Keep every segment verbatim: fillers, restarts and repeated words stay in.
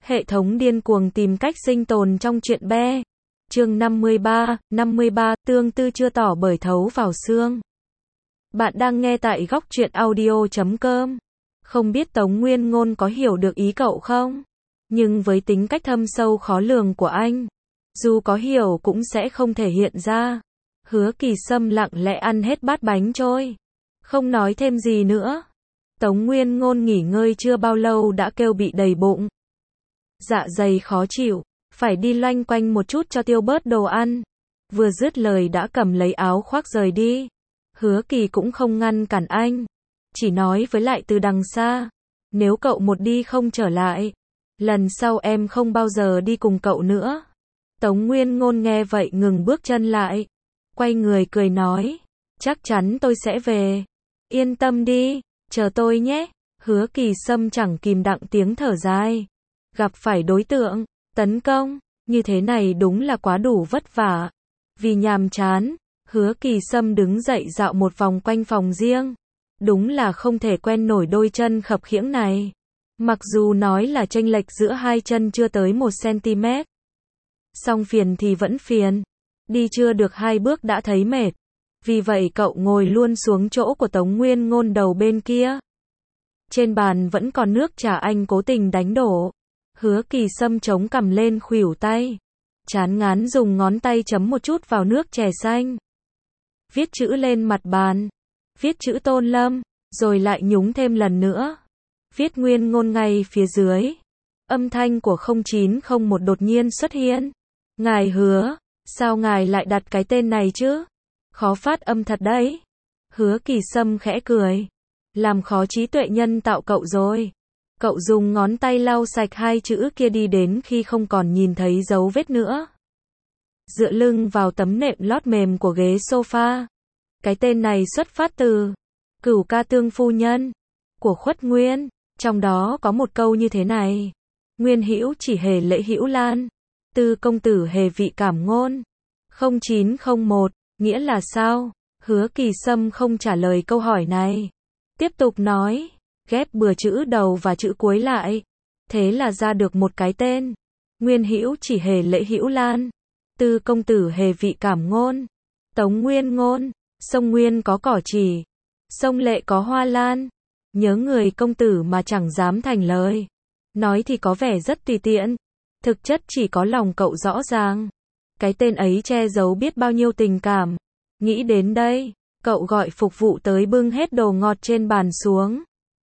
Hệ thống điên cuồng tìm cách sinh tồn trong chuyện be. Chương năm mươi ba, năm mươi ba, tương tư chưa tỏ bởi thấu vào xương. Bạn đang nghe tại góc truyện audio chấm com. Không biết Tống Nguyên Ngôn có hiểu được ý cậu không? Nhưng với tính cách thâm sâu khó lường của anh, dù có hiểu cũng sẽ không thể hiện ra. Hứa Kỳ Sâm lặng lẽ ăn hết bát bánh trôi, không nói thêm gì nữa. Tống Nguyên Ngôn nghỉ ngơi chưa bao lâu đã kêu bị đầy bụng. Dạ dày khó chịu, phải đi loanh quanh một chút cho tiêu bớt đồ ăn. Vừa dứt lời đã cầm lấy áo khoác rời đi. Hứa Kỳ cũng không ngăn cản anh, chỉ nói với lại từ đằng xa, nếu cậu một đi không trở lại, lần sau em không bao giờ đi cùng cậu nữa. Tống Nguyên Ngôn nghe vậy ngừng bước chân lại, quay người cười nói, chắc chắn tôi sẽ về. Yên tâm đi, chờ tôi nhé. Hứa Kỳ Sâm chẳng kìm đặng tiếng thở dài. Gặp phải đối tượng tấn công như thế này đúng là quá đủ vất vả. Vì nhàm chán, Hứa Kỳ Sâm đứng dậy dạo một vòng quanh phòng riêng. Đúng là không thể quen nổi đôi chân khập khiễng này. Mặc dù nói là chênh lệch giữa hai chân chưa tới một xăng-ti-mét. Song phiền thì vẫn phiền. Đi chưa được hai bước đã thấy mệt. Vì vậy cậu ngồi luôn xuống chỗ của Tống Nguyên Ngôn đầu bên kia. Trên bàn vẫn còn nước trà anh cố tình đánh đổ. Hứa Kỳ Sâm chống cằm lên khuỷu tay, chán ngán dùng ngón tay chấm một chút vào nước chè xanh. Viết chữ lên mặt bàn. Viết chữ Tôn Lâm, rồi lại nhúng thêm lần nữa. Viết Nguyên Ngôn ngay phía dưới. Âm thanh của không chín không một đột nhiên xuất hiện. Ngài Hứa, sao ngài lại đặt cái tên này chứ? Khó phát âm thật đấy. Hứa Kỳ Sâm khẽ cười. Làm khó trí tuệ nhân tạo cậu rồi. Cậu dùng ngón tay lau sạch hai chữ kia đi đến khi không còn nhìn thấy dấu vết nữa. Dựa lưng vào tấm nệm lót mềm của ghế sofa. Cái tên này xuất phát từ Cửu Ca Tương Phu Nhân của Khuất Nguyên. Trong đó có một câu như thế này: Nguyên hữu chỉ hề lễ hữu lan, tư công tử hề vị cảm ngôn. không chín không một, nghĩa là sao? Hứa Kỳ Sâm không trả lời câu hỏi này. Tiếp tục nói, ghép bừa chữ đầu và chữ cuối lại. Thế là ra được một cái tên. Nguyên hữu chỉ hề lễ hữu lan, tư công tử hề vị cảm ngôn. Tống Nguyên Ngôn, sông Nguyên có cỏ chỉ, sông Lệ có hoa lan. Nhớ người công tử mà chẳng dám thành lời. Nói thì có vẻ rất tùy tiện, thực chất chỉ có lòng cậu rõ ràng. Cái tên ấy che giấu biết bao nhiêu tình cảm. Nghĩ đến đây, cậu gọi phục vụ tới bưng hết đồ ngọt trên bàn xuống.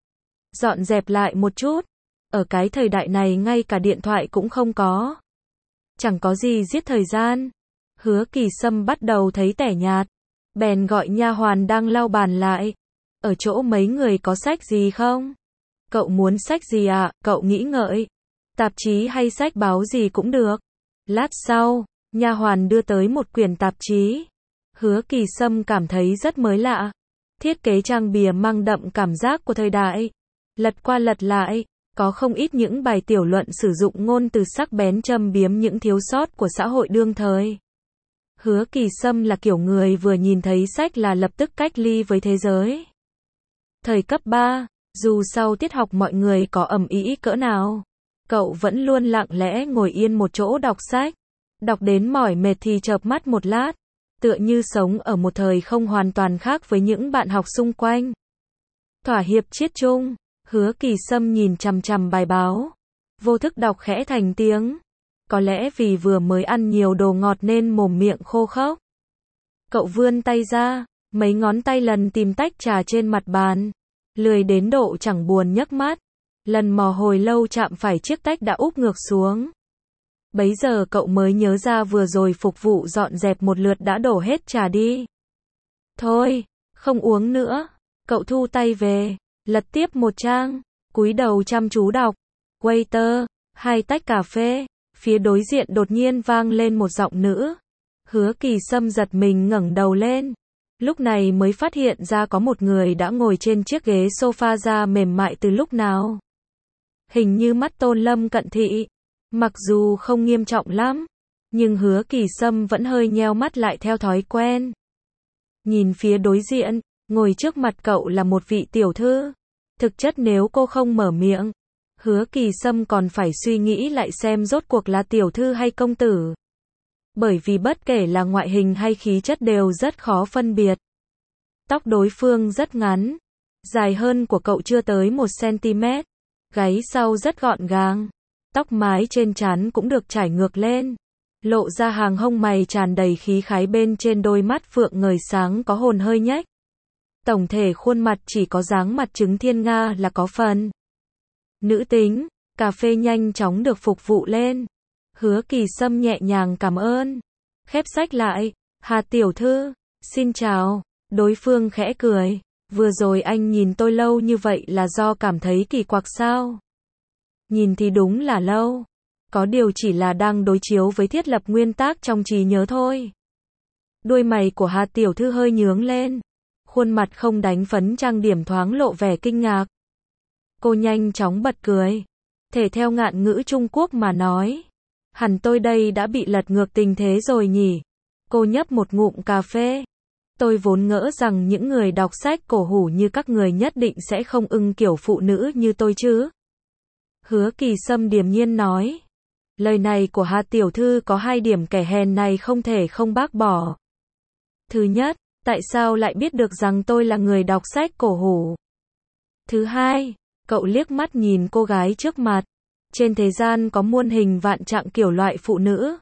Dọn dẹp lại một chút. Ở cái thời đại này ngay cả điện thoại cũng không có. Chẳng có gì giết thời gian. Hứa Kỳ Sâm bắt đầu thấy tẻ nhạt. Bèn gọi nha hoàn đang lau bàn lại. Ở chỗ mấy người có sách gì không? Cậu muốn sách gì ạ? À? Cậu nghĩ ngợi. Tạp chí hay sách báo gì cũng được. Lát sau, nha hoàn đưa tới một quyển tạp chí. Hứa Kỳ Sâm cảm thấy rất mới lạ. Thiết kế trang bìa mang đậm cảm giác của thời đại. Lật qua lật lại, có không ít những bài tiểu luận sử dụng ngôn từ sắc bén châm biếm những thiếu sót của xã hội đương thời. Hứa Kỳ Sâm là kiểu người vừa nhìn thấy sách là lập tức cách ly với thế giới. Thời cấp ba, dù sau tiết học mọi người có ầm ĩ cỡ nào, cậu vẫn luôn lặng lẽ ngồi yên một chỗ đọc sách. Đọc đến mỏi mệt thì chợp mắt một lát, tựa như sống ở một thời không hoàn toàn khác với những bạn học xung quanh. Thỏa hiệp chiết chung, Hứa Kỳ Sâm nhìn chằm chằm bài báo, vô thức đọc khẽ thành tiếng. Có lẽ vì vừa mới ăn nhiều đồ ngọt nên mồm miệng khô khốc. Cậu vươn tay ra, mấy ngón tay lần tìm tách trà trên mặt bàn, lười đến độ chẳng buồn nhấc mắt. Lần mò hồi lâu chạm phải chiếc tách đã úp ngược xuống. Bấy giờ cậu mới nhớ ra vừa rồi phục vụ dọn dẹp một lượt đã đổ hết trà đi. Thôi, không uống nữa. Cậu thu tay về, lật tiếp một trang, cúi đầu chăm chú đọc. Waiter, hai tách cà phê. Phía đối diện đột nhiên vang lên một giọng nữ. Hứa Kỳ Sâm giật mình ngẩng đầu lên. Lúc này mới phát hiện ra có một người đã ngồi trên chiếc ghế sofa da mềm mại từ lúc nào. Hình như mắt Tôn Lâm cận thị. Mặc dù không nghiêm trọng lắm, nhưng Hứa Kỳ Sâm vẫn hơi nheo mắt lại theo thói quen. Nhìn phía đối diện, ngồi trước mặt cậu là một vị tiểu thư. Thực chất nếu cô không mở miệng, Hứa Kỳ Sâm còn phải suy nghĩ lại xem rốt cuộc là tiểu thư hay công tử. Bởi vì bất kể là ngoại hình hay khí chất đều rất khó phân biệt. Tóc đối phương rất ngắn, dài hơn của cậu chưa tới một xăng-ti-mét, gáy sau rất gọn gàng, tóc mái trên trán cũng được trải ngược lên, lộ ra hàng hông mày tràn đầy khí khái, bên trên đôi mắt phượng ngời sáng có hồn hơi nhếch. Tổng thể khuôn mặt chỉ có dáng mặt trứng thiên nga là có phần nữ tính. Cà phê nhanh chóng được phục vụ lên. Hứa Kỳ Sâm nhẹ nhàng cảm ơn, khép sách lại. Hà tiểu thư, xin chào. Đối phương khẽ cười. Vừa rồi anh nhìn tôi lâu như vậy là do cảm thấy kỳ quặc sao? Nhìn thì đúng là lâu. Có điều chỉ là đang đối chiếu với thiết lập nguyên tắc trong trí nhớ thôi. Đuôi mày của Hà tiểu thư hơi nhướng lên. Khuôn mặt không đánh phấn trang điểm thoáng lộ vẻ kinh ngạc. Cô nhanh chóng bật cười. Thể theo ngạn ngữ Trung Quốc mà nói. Hẳn tôi đây đã bị lật ngược tình thế rồi nhỉ? Cô nhấp một ngụm cà phê. Tôi vốn ngỡ rằng những người đọc sách cổ hủ như các người nhất định sẽ không ưng kiểu phụ nữ như tôi chứ. Hứa Kỳ Sâm điềm nhiên nói. Lời này của Hà tiểu thư có hai điểm kẻ hèn này không thể không bác bỏ. Thứ nhất, tại sao lại biết được rằng tôi là người đọc sách cổ hủ? Thứ hai, cậu liếc mắt nhìn cô gái trước mặt. Trên thế gian có muôn hình vạn trạng kiểu loại phụ nữ.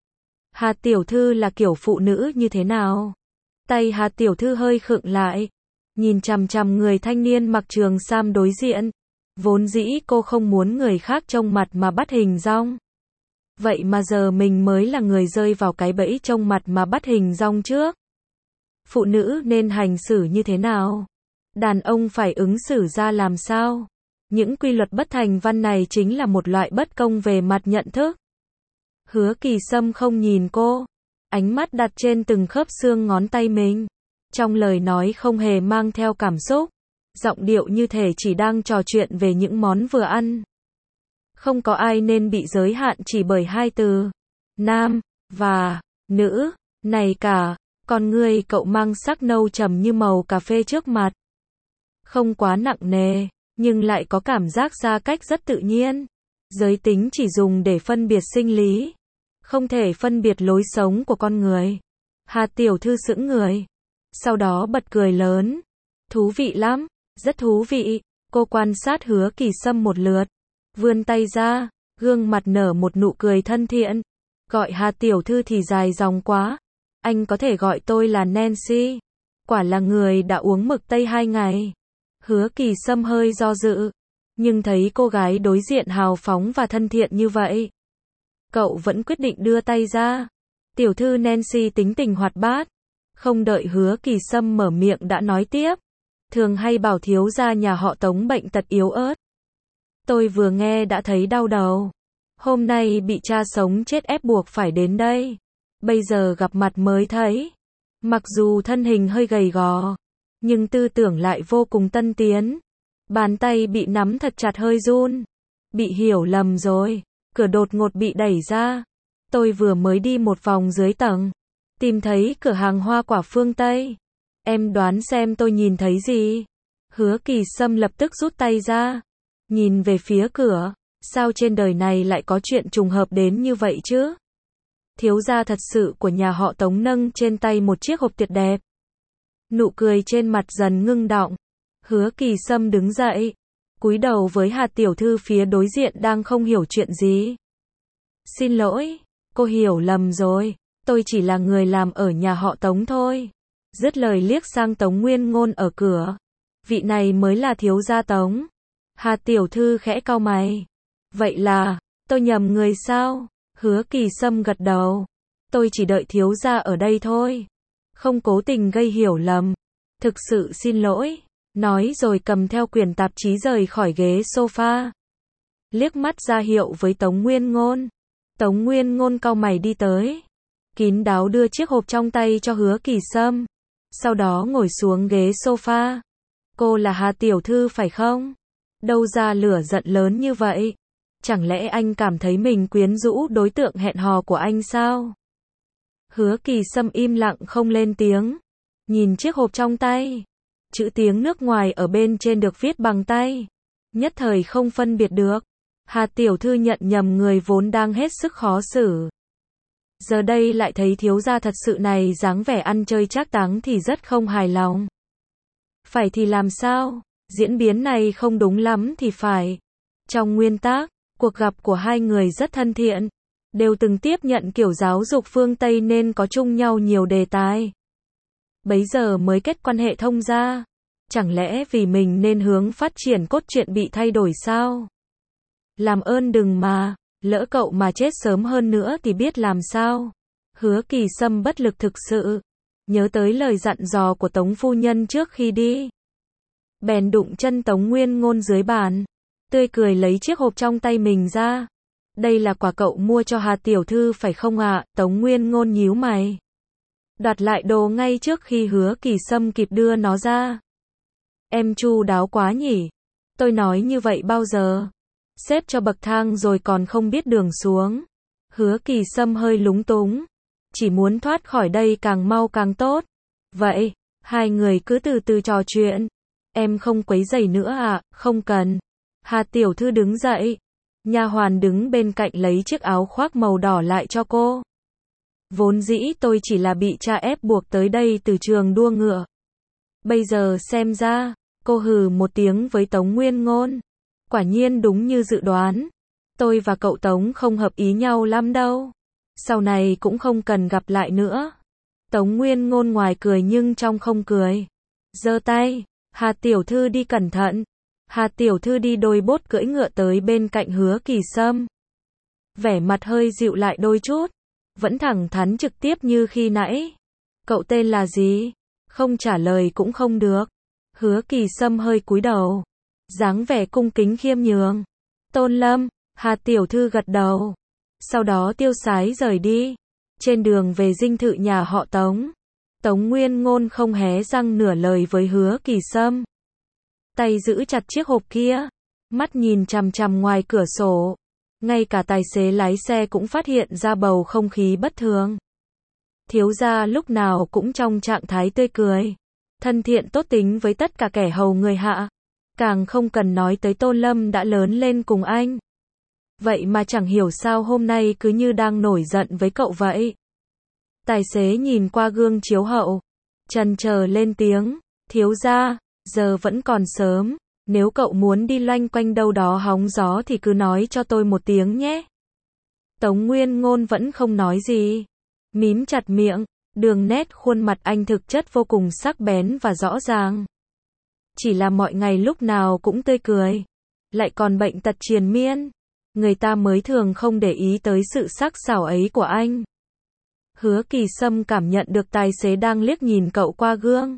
Hà tiểu thư là kiểu phụ nữ như thế nào? Tay Hà tiểu thư hơi khựng lại, nhìn chằm chằm người thanh niên mặc trường sam đối diện. Vốn dĩ cô không muốn người khác trông mặt mà bắt hình dong. Vậy mà giờ mình mới là người rơi vào cái bẫy trông mặt mà bắt hình dong trước. Phụ nữ nên hành xử như thế nào? Đàn ông phải ứng xử ra làm sao? Những quy luật bất thành văn này chính là một loại bất công về mặt nhận thức. Hứa Kỳ Sâm không nhìn cô, ánh mắt đặt trên từng khớp xương ngón tay mình. Trong lời nói không hề mang theo cảm xúc, giọng điệu như thể chỉ đang trò chuyện về những món vừa ăn. Không có ai nên bị giới hạn chỉ bởi hai từ nam và nữ này cả. Con người cậu mang sắc nâu trầm như màu cà phê trước mặt. Không quá nặng nề, nhưng lại có cảm giác ra cách rất tự nhiên. Giới tính chỉ dùng để phân biệt sinh lý, không thể phân biệt lối sống của con người. Hà tiểu thư sững người, sau đó bật cười lớn. Thú vị lắm, rất thú vị. Cô quan sát Hứa Kỳ Sâm một lượt, vươn tay ra, gương mặt nở một nụ cười thân thiện. Gọi Hà tiểu thư thì dài dòng quá. Anh có thể gọi tôi là Nancy. Quả là người đã uống mực tây hai ngày. Hứa Kỳ Sâm hơi do dự, nhưng thấy cô gái đối diện hào phóng và thân thiện như vậy, cậu vẫn quyết định đưa tay ra. Tiểu thư Nancy tính tình hoạt bát. Không đợi Hứa Kỳ Sâm mở miệng đã nói tiếp. Thường hay bảo thiếu gia nhà họ Tống bệnh tật yếu ớt. Tôi vừa nghe đã thấy đau đầu. Hôm nay bị cha sống chết ép buộc phải đến đây. Bây giờ gặp mặt mới thấy. Mặc dù thân hình hơi gầy gò, nhưng tư tưởng lại vô cùng tân tiến. Bàn tay bị nắm thật chặt hơi run. Bị hiểu lầm rồi. Cửa đột ngột bị đẩy ra. Tôi vừa mới đi một vòng dưới tầng, tìm thấy cửa hàng hoa quả phương Tây. Em đoán xem tôi nhìn thấy gì? Hứa Kỳ Sâm lập tức rút tay ra, nhìn về phía cửa. Sao trên đời này lại có chuyện trùng hợp đến như vậy chứ? Thiếu gia thật sự của nhà họ Tống nâng trên tay một chiếc hộp tuyệt đẹp. Nụ cười trên mặt dần ngưng đọng. Hứa Kỳ Sâm đứng dậy, cúi đầu với Hà tiểu thư phía đối diện đang không hiểu chuyện gì. Xin lỗi, cô hiểu lầm rồi. Tôi chỉ là người làm ở nhà họ Tống thôi. Dứt lời liếc sang Tống Nguyên Ngôn ở cửa. Vị này mới là thiếu gia Tống. Hà tiểu thư khẽ cau mày. Vậy là, tôi nhầm người sao? Hứa Kỳ Sâm gật đầu. Tôi chỉ đợi thiếu gia ở đây thôi. Không cố tình gây hiểu lầm. Thực sự xin lỗi. Nói rồi cầm theo quyển tạp chí rời khỏi ghế sofa. Liếc mắt ra hiệu với Tống Nguyên Ngôn. Tống Nguyên Ngôn cau mày đi tới. Kín đáo đưa chiếc hộp trong tay cho Hứa Kỳ Sâm. Sau đó ngồi xuống ghế sofa. Cô là Hà tiểu thư phải không? Đâu ra lửa giận lớn như vậy? Chẳng lẽ anh cảm thấy mình quyến rũ đối tượng hẹn hò của anh sao? Hứa Kỳ Sâm im lặng không lên tiếng. Nhìn chiếc hộp trong tay. Chữ tiếng nước ngoài ở bên trên được viết bằng tay. Nhất thời không phân biệt được. Hà tiểu thư nhận nhầm người vốn đang hết sức khó xử. Giờ đây lại thấy thiếu gia thật sự này dáng vẻ ăn chơi trác táng thì rất không hài lòng. Phải thì làm sao? Diễn biến này không đúng lắm thì phải. Trong nguyên tắc, cuộc gặp của hai người rất thân thiện, đều từng tiếp nhận kiểu giáo dục phương Tây nên có chung nhau nhiều đề tài. Bấy giờ mới kết quan hệ thông gia. Chẳng lẽ vì mình nên hướng phát triển cốt truyện bị thay đổi sao? Làm ơn đừng mà, lỡ cậu mà chết sớm hơn nữa thì biết làm sao? Hứa Kỳ Sâm bất lực thực sự, nhớ tới lời dặn dò của Tống phu nhân trước khi đi. Bèn đụng chân Tống Nguyên Ngôn dưới bàn, tươi cười lấy chiếc hộp trong tay mình ra. Đây là quà cậu mua cho Hà tiểu thư phải không ạ? Tống Nguyên Ngôn nhíu mày, đoạt lại đồ ngay trước khi Hứa Kỳ Sâm kịp đưa nó ra. Em chu đáo quá nhỉ? Tôi nói như vậy bao giờ? Xếp cho bậc thang rồi còn không biết đường xuống. Hứa Kỳ Sâm hơi lúng túng, chỉ muốn thoát khỏi đây càng mau càng tốt. Vậy, hai người cứ từ từ trò chuyện. Em không quấy rầy nữa à? Không cần. Hà tiểu thư đứng dậy. Nha hoàn đứng bên cạnh lấy chiếc áo khoác màu đỏ lại cho cô. Vốn dĩ tôi chỉ là bị cha ép buộc tới đây từ trường đua ngựa. Bây giờ xem ra, cô hừ một tiếng với Tống Nguyên Ngôn. Quả nhiên đúng như dự đoán. Tôi và cậu Tống không hợp ý nhau lắm đâu. Sau này cũng không cần gặp lại nữa. Tống Nguyên Ngôn ngoài cười nhưng trong không cười. Giơ tay, Hà tiểu thư đi cẩn thận. Hà tiểu thư đi đôi bốt cưỡi ngựa tới bên cạnh Hứa Kỳ Sâm. Vẻ mặt hơi dịu lại đôi chút, vẫn thẳng thắn trực tiếp như khi nãy. Cậu tên là gì? Không trả lời cũng không được. Hứa Kỳ Sâm hơi cúi đầu, dáng vẻ cung kính khiêm nhường. Tôn Lâm. Hà tiểu thư gật đầu, sau đó tiêu sái rời đi. Trên đường về dinh thự nhà họ Tống, Tống Nguyên Ngôn không hé răng nửa lời với Hứa Kỳ Sâm. Tay giữ chặt chiếc hộp kia, mắt nhìn chằm chằm ngoài cửa sổ. Ngay cả tài xế lái xe cũng phát hiện ra bầu không khí bất thường. Thiếu gia lúc nào cũng trong trạng thái tươi cười, thân thiện tốt tính với tất cả kẻ hầu người hạ. Càng không cần nói tới Tôn Lâm đã lớn lên cùng anh. Vậy mà chẳng hiểu sao hôm nay cứ như đang nổi giận với cậu vậy. Tài xế nhìn qua gương chiếu hậu, chần chờ lên tiếng. Thiếu gia, giờ vẫn còn sớm. Nếu cậu muốn đi loanh quanh đâu đó hóng gió thì cứ nói cho tôi một tiếng nhé. Tống Nguyên Ngôn vẫn không nói gì, mím chặt miệng. Đường nét khuôn mặt anh thực chất vô cùng sắc bén và rõ ràng. Chỉ là mọi ngày lúc nào cũng tươi cười, lại còn bệnh tật triền miên. Người ta mới thường không để ý tới sự sắc sảo ấy của anh. Hứa Kỳ Sâm cảm nhận được tài xế đang liếc nhìn cậu qua gương,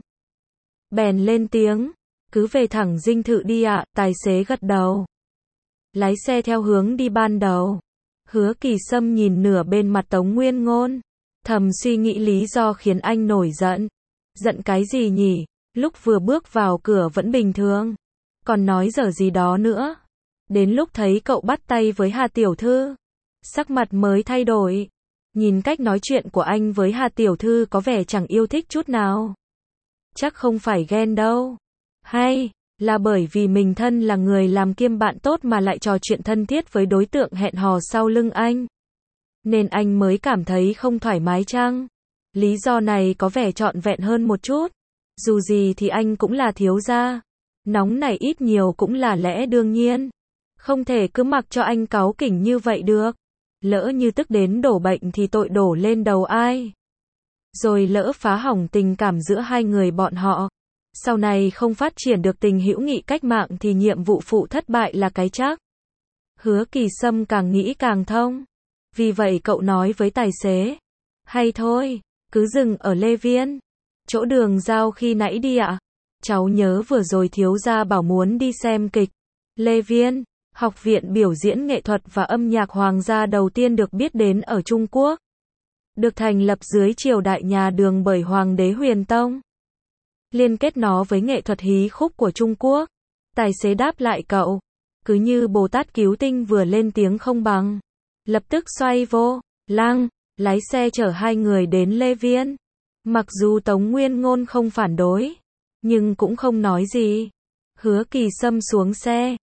bèn lên tiếng. Cứ về thẳng dinh thự đi ạ. À, tài xế gật đầu, lái xe theo hướng đi ban đầu. Hứa Kỳ Sâm nhìn nửa bên mặt Tống Nguyên Ngôn, thầm suy nghĩ lý do khiến anh nổi giận. Giận cái gì nhỉ? Lúc vừa bước vào cửa vẫn bình thường, còn nói dở gì đó nữa. Đến lúc thấy cậu bắt tay với Hà tiểu thư, sắc mặt mới thay đổi. Nhìn cách nói chuyện của anh với Hà tiểu thư có vẻ chẳng yêu thích chút nào. Chắc không phải ghen đâu. Hay là bởi vì mình thân là người làm kiêm bạn tốt mà lại trò chuyện thân thiết với đối tượng hẹn hò sau lưng anh, nên anh mới cảm thấy không thoải mái chăng? Lý do này có vẻ trọn vẹn hơn một chút. Dù gì thì anh cũng là thiếu gia, nóng này ít nhiều cũng là lẽ đương nhiên. Không thể cứ mặc cho anh cáu kỉnh như vậy được. Lỡ như tức đến đổ bệnh thì tội đổ lên đầu ai? Rồi lỡ phá hỏng tình cảm giữa hai người bọn họ, sau này không phát triển được tình hữu nghị cách mạng thì nhiệm vụ phụ thất bại là cái chắc. Hứa Kỳ Sâm càng nghĩ càng thông. Vì vậy cậu nói với tài xế. Hay thôi, cứ dừng ở Lê Viên, chỗ đường giao khi nãy đi ạ. À? Cháu nhớ vừa rồi thiếu gia bảo muốn đi xem kịch. Lê Viên, học viện biểu diễn nghệ thuật và âm nhạc hoàng gia đầu tiên được biết đến ở Trung Quốc. Được thành lập dưới triều đại nhà Đường bởi Hoàng đế Huyền Tông. Liên kết nó với nghệ thuật hí khúc của Trung Quốc. Tài xế đáp lại cậu, cứ như Bồ Tát cứu tinh vừa lên tiếng không bằng. Lập tức xoay vô lăng, lái xe chở hai người đến Lê Viên. Mặc dù Tống Nguyên Ngôn không phản đối, nhưng cũng không nói gì. Hứa Kỳ Sâm xuống xe,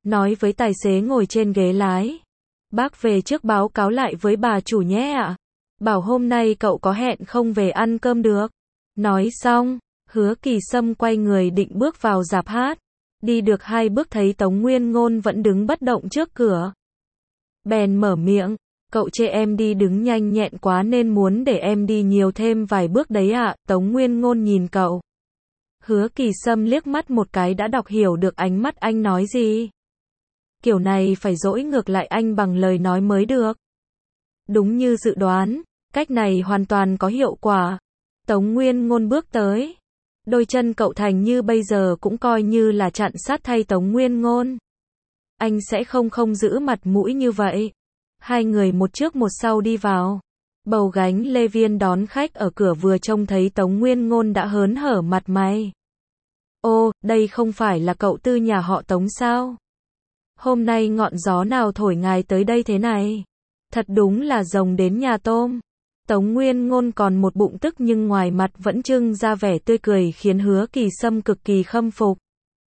nói với tài xế ngồi trên ghế lái. Bác về trước báo cáo lại với bà chủ nhé ạ. Bảo hôm nay cậu có hẹn không về ăn cơm được. Nói xong, Hứa Kỳ Sâm quay người định bước vào rạp hát. Đi được hai bước thấy Tống Nguyên Ngôn vẫn đứng bất động trước cửa. Bèn mở miệng, cậu chê em đi đứng nhanh nhẹn quá nên muốn để em đi nhiều thêm vài bước đấy ạ. Tống Nguyên Ngôn nhìn cậu. Hứa Kỳ Sâm liếc mắt một cái đã đọc hiểu được ánh mắt anh nói gì. Kiểu này phải dỗi ngược lại anh bằng lời nói mới được. Đúng như dự đoán, cách này hoàn toàn có hiệu quả. Tống Nguyên Ngôn bước tới. Đôi chân cậu thành như bây giờ cũng coi như là chặn sát thay Tống Nguyên Ngôn. Anh sẽ không không giữ mặt mũi như vậy. Hai người một trước một sau đi vào. Bầu gánh Lê Viên đón khách ở cửa vừa trông thấy Tống Nguyên Ngôn đã hớn hở mặt mày. Ô, đây không phải là cậu Tư nhà họ Tống sao? Hôm nay ngọn gió nào thổi ngài tới đây thế này? Thật đúng là rồng đến nhà tôm. Tống Nguyên Ngôn còn một bụng tức nhưng ngoài mặt vẫn trưng ra vẻ tươi cười khiến Hứa Kỳ Sâm cực kỳ khâm phục.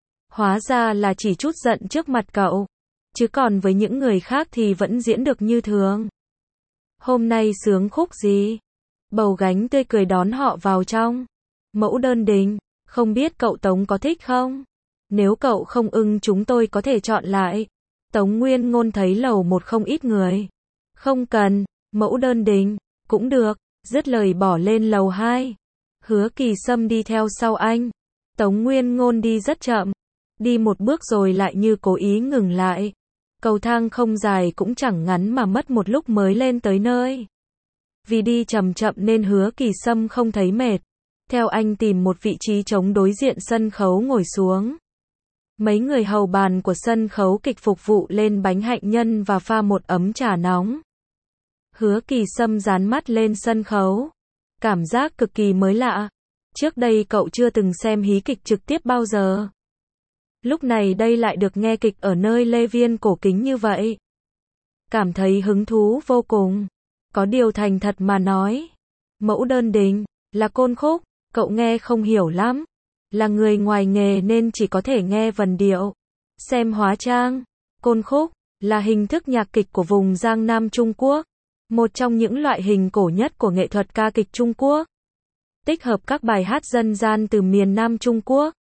Hóa ra là chỉ chút giận trước mặt cậu. Chứ còn với những người khác thì vẫn diễn được như thường. Hôm nay sướng khúc gì? Bầu gánh tươi cười đón họ vào trong. Mẫu đơn đình, không biết cậu Tống có thích không? Nếu cậu không ưng chúng tôi có thể chọn lại. Tống Nguyên Ngôn thấy lầu một không ít người. Không cần, mẫu đơn đình, cũng được, dứt lời bỏ lên lầu hai. Hứa Kỳ Sâm đi theo sau anh. Tống Nguyên Ngôn đi rất chậm. Đi một bước rồi lại như cố ý ngừng lại. Cầu thang không dài cũng chẳng ngắn mà mất một lúc mới lên tới nơi. Vì đi chậm chậm nên Hứa Kỳ Sâm không thấy mệt. Theo anh tìm một vị trí trống đối diện sân khấu ngồi xuống. Mấy người hầu bàn của sân khấu kịch phục vụ lên bánh hạnh nhân và pha một ấm trà nóng. Hứa Kỳ Sâm dán mắt lên sân khấu. Cảm giác cực kỳ mới lạ. Trước đây cậu chưa từng xem hí kịch trực tiếp bao giờ. Lúc này đây lại được nghe kịch ở nơi Lê Viên cổ kính như vậy. Cảm thấy hứng thú vô cùng. Có điều thành thật mà nói. Mẫu đơn đình, là côn khúc, cậu nghe không hiểu lắm. Là người ngoài nghề nên chỉ có thể nghe vần điệu. Xem hóa trang. Côn khúc, là hình thức nhạc kịch của vùng Giang Nam Trung Quốc. Một trong những loại hình cổ nhất của nghệ thuật ca kịch Trung Quốc. Tích hợp các bài hát dân gian từ miền Nam Trung Quốc.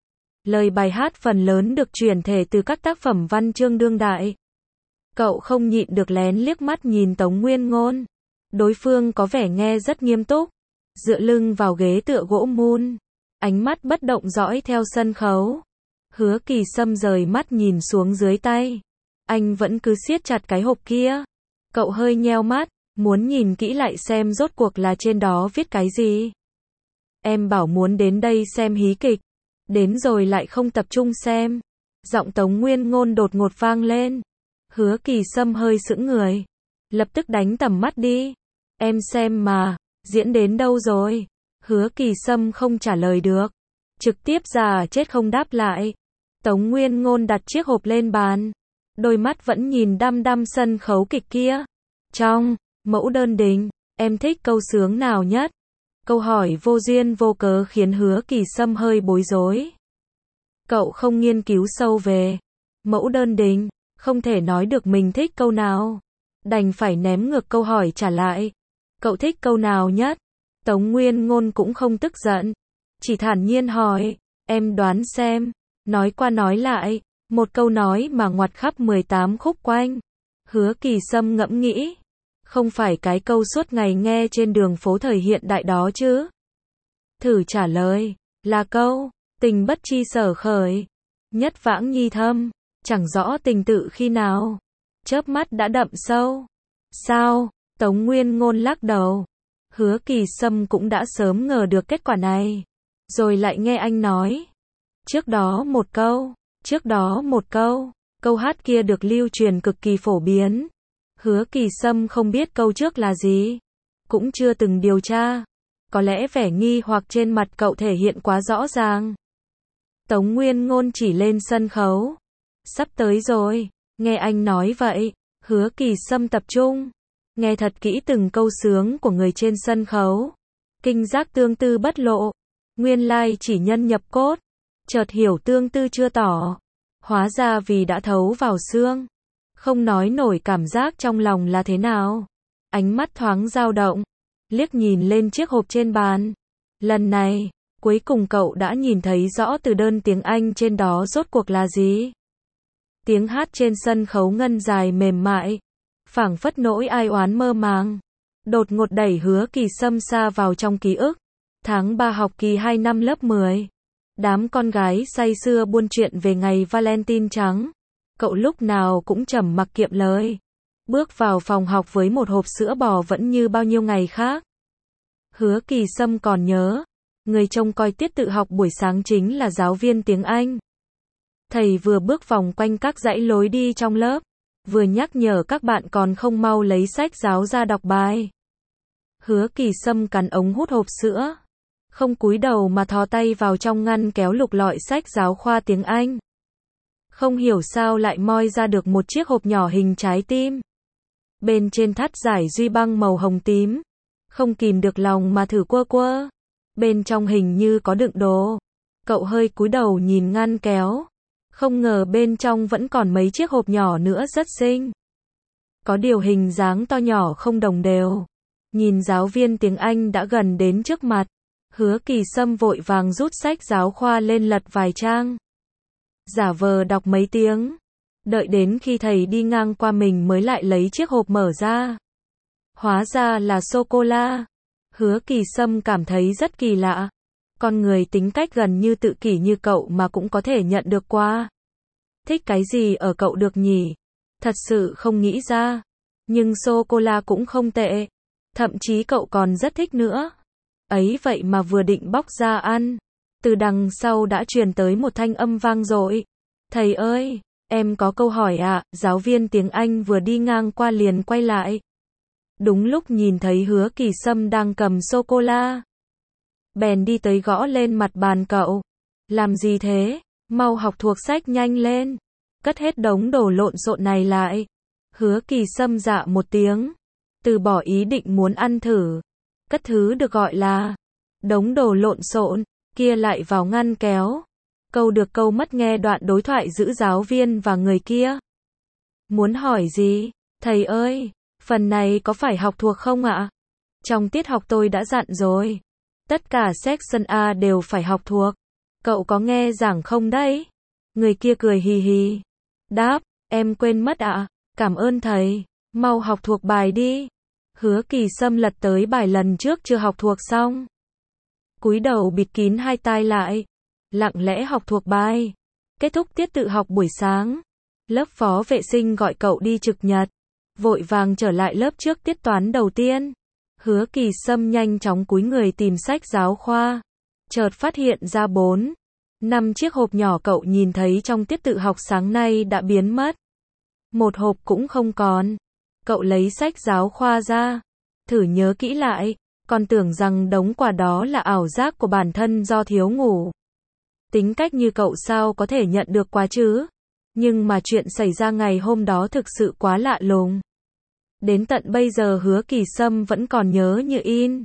Lời bài hát phần lớn được chuyển thể từ các tác phẩm văn chương đương đại. Cậu không nhịn được lén liếc mắt nhìn Tống Nguyên Ngôn. Đối phương có vẻ nghe rất nghiêm túc. Dựa lưng vào ghế tựa gỗ mun. Ánh mắt bất động dõi theo sân khấu. Hứa Kỳ Sâm rời mắt nhìn xuống dưới tay. Anh vẫn cứ siết chặt cái hộp kia. Cậu hơi nheo mắt, muốn nhìn kỹ lại xem rốt cuộc là trên đó viết cái gì. Em bảo muốn đến đây xem hí kịch. Đến rồi lại không tập trung xem. Giọng Tống Nguyên Ngôn đột ngột vang lên. Hứa Kỳ Sâm hơi sững người. Lập tức đánh tầm mắt đi. Em xem mà, diễn đến đâu rồi? Hứa Kỳ Sâm không trả lời được. Trực tiếp già chết không đáp lại. Tống Nguyên Ngôn đặt chiếc hộp lên bàn. Đôi mắt vẫn nhìn đăm đăm sân khấu kịch kia. Trong mẫu đơn đình, em thích câu sướng nào nhất? Câu hỏi vô duyên vô cớ khiến Hứa Kỳ Sâm hơi bối rối. Cậu không nghiên cứu sâu về mẫu đơn đình, không thể nói được mình thích câu nào. Đành phải ném ngược câu hỏi trả lại. Cậu thích câu nào nhất? Tống Nguyên Ngôn cũng không tức giận. Chỉ thản nhiên hỏi. Em đoán xem. Nói qua nói lại. Một câu nói mà ngoặt khắp mười tám khúc quanh. Hứa Kỳ Sâm ngẫm nghĩ. Không phải cái câu suốt ngày nghe trên đường phố thời hiện đại đó chứ? Thử trả lời. Là câu. Tình bất chi sở khởi. Nhất vãng nhi thâm. Chẳng rõ tình tự khi nào. Chớp mắt đã đậm sâu. Sao? Tống Nguyên Ngôn lắc đầu. Hứa Kỳ Sâm cũng đã sớm ngờ được kết quả này. Rồi lại nghe anh nói. Trước đó một câu. Trước đó một câu. Câu hát kia được lưu truyền cực kỳ phổ biến. Hứa Kỳ Sâm không biết câu trước là gì. Cũng chưa từng điều tra. Có lẽ vẻ nghi hoặc trên mặt cậu thể hiện quá rõ ràng. Tống Nguyên Ngôn chỉ lên sân khấu. Sắp tới rồi. Nghe anh nói vậy. Hứa Kỳ Sâm tập trung. Nghe thật kỹ từng câu sướng của người trên sân khấu. Kinh giác tương tư bất lộ. Nguyên lai chỉ nhân nhập cốt. Chợt hiểu tương tư chưa tỏ. Hóa ra vì đã thấu vào xương. Không nói nổi cảm giác trong lòng là thế nào. Ánh mắt thoáng dao động, liếc nhìn lên chiếc hộp trên bàn. Lần này, cuối cùng cậu đã nhìn thấy rõ từ đơn tiếng Anh trên đó rốt cuộc là gì. Tiếng hát trên sân khấu ngân dài mềm mại, phảng phất nỗi ai oán mơ màng, đột ngột đẩy Hứa Kỳ Sâm xa vào trong ký ức. Tháng ba học kỳ hai năm lớp mười. Đám con gái say sưa buôn chuyện về ngày Valentine trắng. Cậu lúc nào cũng trầm mặc kiệm lời. Bước vào phòng học với một hộp sữa bò vẫn như bao nhiêu ngày khác. Hứa Kỳ Sâm còn nhớ, người trông coi tiết tự học buổi sáng chính là giáo viên tiếng Anh. Thầy vừa bước vòng quanh các dãy lối đi trong lớp, vừa nhắc nhở các bạn còn không mau lấy sách giáo ra đọc bài. Hứa Kỳ Sâm cắn ống hút hộp sữa, không cúi đầu mà thò tay vào trong ngăn kéo lục lọi sách giáo khoa tiếng Anh. Không hiểu sao lại moi ra được một chiếc hộp nhỏ hình trái tim. Bên trên thắt dải duy băng màu hồng tím. Không kìm được lòng mà thử quơ quơ. Bên trong hình như có đựng đồ. Cậu hơi cúi đầu nhìn ngăn kéo. Không ngờ bên trong vẫn còn mấy chiếc hộp nhỏ nữa rất xinh. Có điều hình dáng to nhỏ không đồng đều. Nhìn giáo viên tiếng Anh đã gần đến trước mặt. Hứa Kỳ Sâm vội vàng rút sách giáo khoa lên lật vài trang. Giả vờ đọc mấy tiếng. Đợi đến khi thầy đi ngang qua mình mới lại lấy chiếc hộp mở ra. Hóa ra là sô-cô-la. Hứa Kỳ Sâm cảm thấy rất kỳ lạ. Con người tính cách gần như tự kỷ như cậu mà cũng có thể nhận được qua. Thích cái gì ở cậu được nhỉ? Thật sự không nghĩ ra. Nhưng sô-cô-la cũng không tệ. Thậm chí cậu còn rất thích nữa. Ấy vậy mà vừa định bóc ra ăn. Từ đằng sau đã truyền tới một thanh âm vang dội. Thầy ơi, em có câu hỏi ạ. Giáo viên tiếng Anh vừa đi ngang qua liền quay lại. Đúng lúc nhìn thấy Hứa Kỳ Sâm đang cầm sô-cô-la. Bèn đi tới gõ lên mặt bàn cậu. Làm gì thế? Mau học thuộc sách nhanh lên. Cất hết đống đồ lộn xộn này lại. Hứa Kỳ Sâm dạ một tiếng. Từ bỏ ý định muốn ăn thử. Cất thứ được gọi là đống đồ lộn xộn kia lại vào ngăn kéo. Câu được câu mất nghe đoạn đối thoại giữa giáo viên và người kia. Muốn hỏi gì? Thầy ơi, phần này có phải học thuộc không ạ? Trong tiết học tôi đã dặn rồi. Tất cả section A đều phải học thuộc. Cậu có nghe giảng không đấy? Người kia cười hì hì. Đáp, em quên mất ạ. Cảm ơn thầy. Mau học thuộc bài đi. Hứa Kỳ Sâm lật tới bài lần trước chưa học thuộc xong. Cúi đầu bịt kín hai tai lại. Lặng lẽ học thuộc bài. Kết thúc tiết tự học buổi sáng. Lớp phó vệ sinh gọi cậu đi trực nhật. Vội vàng trở lại lớp trước tiết toán đầu tiên. Hứa Kỳ Sâm nhanh chóng cúi người tìm sách giáo khoa. Chợt phát hiện ra bốn, năm chiếc hộp nhỏ cậu nhìn thấy trong tiết tự học sáng nay đã biến mất. Một hộp cũng không còn. Cậu lấy sách giáo khoa ra. Thử nhớ kỹ lại. Còn tưởng rằng đống quà đó là ảo giác của bản thân do thiếu ngủ. Tính cách như cậu sao có thể nhận được quà chứ? Nhưng mà chuyện xảy ra ngày hôm đó thực sự quá lạ lùng. Đến tận bây giờ Hứa Kỳ Sâm vẫn còn nhớ như in.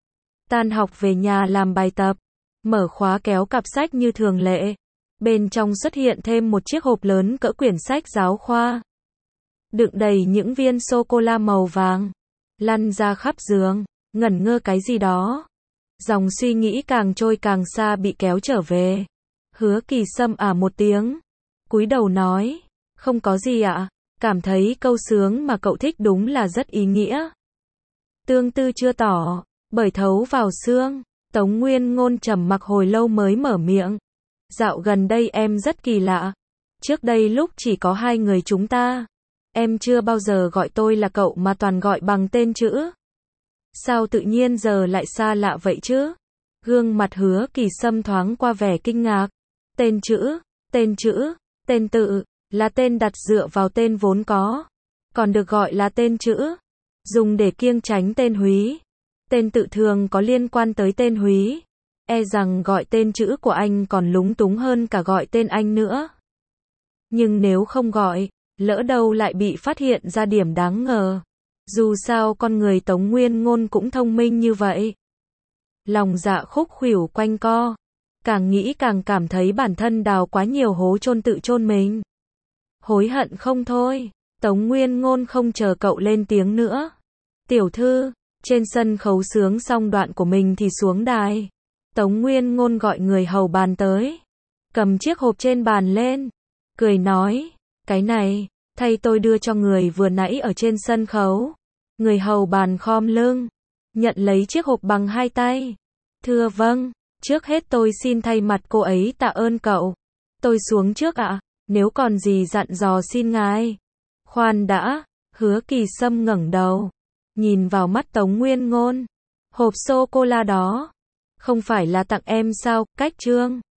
Tan học về nhà làm bài tập. Mở khóa kéo cặp sách như thường lệ. Bên trong xuất hiện thêm một chiếc hộp lớn cỡ quyển sách giáo khoa. Đựng đầy những viên sô-cô-la màu vàng. Lăn ra khắp giường. Ngẩn ngơ cái gì đó. Dòng suy nghĩ càng trôi càng xa bị kéo trở về. Hứa Kỳ Sâm à một tiếng. Cúi đầu nói. Không có gì ạ. Cảm thấy câu sướng mà cậu thích đúng là rất ý nghĩa. Tương tư chưa tỏ. Bởi thấu vào xương. Tống Nguyên Ngôn trầm mặc hồi lâu mới mở miệng. Dạo gần đây em rất kỳ lạ. Trước đây lúc chỉ có hai người chúng ta. Em chưa bao giờ gọi tôi là cậu mà toàn gọi bằng tên chữ. Sao tự nhiên giờ lại xa lạ vậy chứ? Gương mặt Hứa Kỳ Sâm thoáng qua vẻ kinh ngạc. Tên chữ, tên chữ, tên tự, là tên đặt dựa vào tên vốn có. Còn được gọi là tên chữ. Dùng để kiêng tránh tên húy. Tên tự thường có liên quan tới tên húy. E rằng gọi tên chữ của anh còn lúng túng hơn cả gọi tên anh nữa. Nhưng nếu không gọi, lỡ đâu lại bị phát hiện ra điểm đáng ngờ. Dù sao con người Tống Nguyên Ngôn cũng thông minh như vậy. Lòng dạ khúc khuỷu quanh co. Càng nghĩ càng cảm thấy bản thân đào quá nhiều hố chôn tự chôn mình. Hối hận không thôi. Tống Nguyên Ngôn không chờ cậu lên tiếng nữa. Tiểu thư, trên sân khấu sướng xong đoạn của mình thì xuống đài. Tống Nguyên Ngôn gọi người hầu bàn tới. Cầm chiếc hộp trên bàn lên. Cười nói, cái này, thay tôi đưa cho người vừa nãy ở trên sân khấu. Người hầu bàn khom lưng. Nhận lấy chiếc hộp bằng hai tay. Thưa vâng, trước hết tôi xin thay mặt cô ấy tạ ơn cậu. Tôi xuống trước ạ, nếu còn gì dặn dò xin ngài. Khoan đã, Hứa Kỳ Sâm ngẩng đầu. Nhìn vào mắt Tống Nguyên Ngôn. Hộp sô-cô-la đó. Không phải là tặng em sao, Cách Trương?